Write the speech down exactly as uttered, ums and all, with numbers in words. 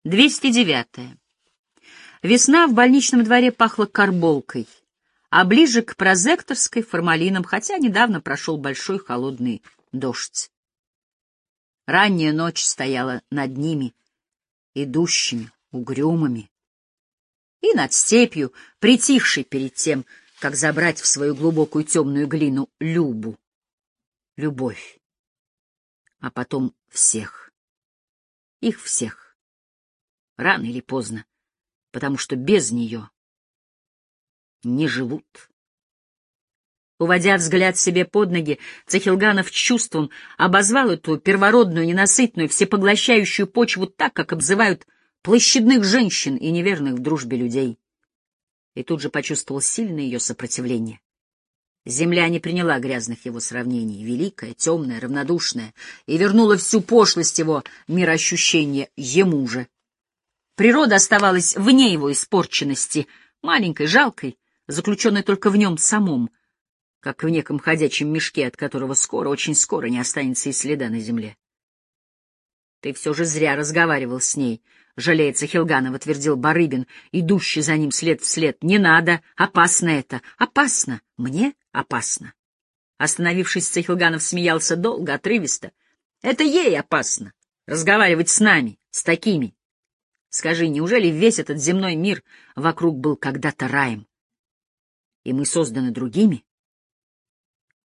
двести девятое. Весна в больничном дворе пахла карболкой, а ближе к Прозекторской — формалином, хотя недавно прошел большой холодный дождь. Ранняя ночь стояла над ними, идущими, угрюмыми, и над степью, притихшей перед тем, как забрать в свою глубокую темную глину Любу, любовь, а потом всех, их всех, рано или поздно, потому что без нее не живут. Уводя взгляд себе под ноги, Цахилганов чувством обозвал эту первородную, ненасытную, всепоглощающую почву так, как обзывают площадных женщин и неверных в дружбе людей. И тут же почувствовал сильное ее сопротивление. Земля не приняла грязных его сравнений, великая, темная, равнодушная, и вернула всю пошлость его мироощущения ему же. Природа оставалась вне его испорченности, маленькой, жалкой, заключенной только в нем самом, как в неком ходячем мешке, от которого скоро, очень скоро не останется и следа на земле. «Ты все же зря разговаривал с ней», — жалея Цахилганова, твердил Барыбин, идущий за ним след в след. «Не надо, опасно это, опасно, мне опасно». Остановившись, Цахилганов смеялся долго, отрывисто. «Это ей опасно, разговаривать с нами, с такими. Скажи, неужели весь этот земной мир вокруг был когда-то раем? И мы созданы другими?